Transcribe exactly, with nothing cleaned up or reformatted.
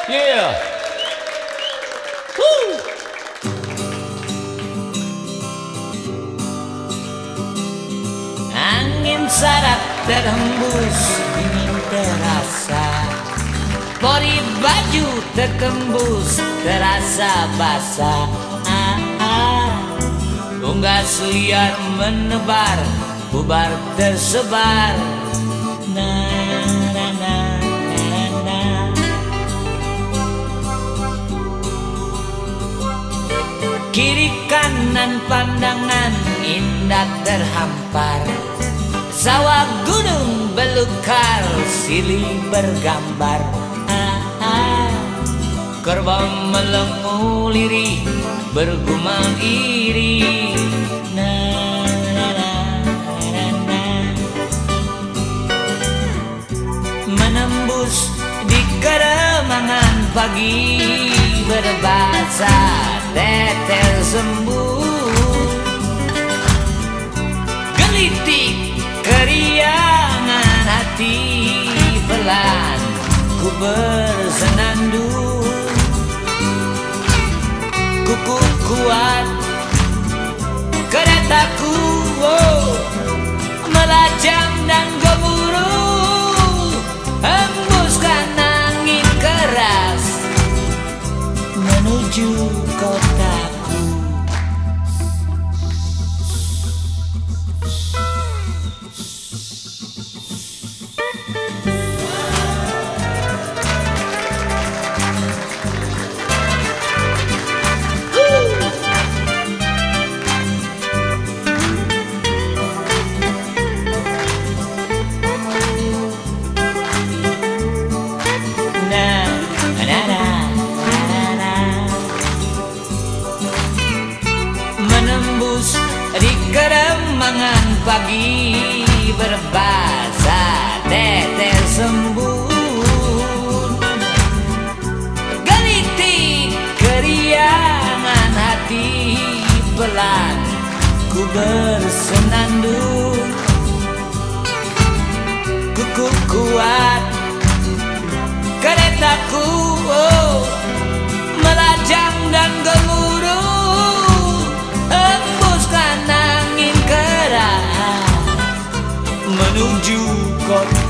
Yeah. Woo. Angin sarat terhembus, dingin terasa. Pori baju tertembus, terasa basah. Ah, ah. Unggas liar menebar, bubar tersebar. Na na na na na. Kiri kanan pandangan indah terhampar. Sawah gunung belukar, silih bergambar. Ah, ah. Kerbau melengu lirih, bergumam iri. Na na na na na. Menembus di keremangan pagi, berbahasa tetel sembur. Gelitik keriangan hati, pelan ku bersenandung. Kuku kuat keretaku, oh, melajang dan gemuruh. Hembuskan angin keras menuju kotaku. Menembus di keremangan pagi, berbahasa tetel sembun. Gelitik keriangan hati, pelan ku bersenandung. Kuku kuat keretaku, oh, melajang dan gemuruh. Hembuskan angin keras menuju kota.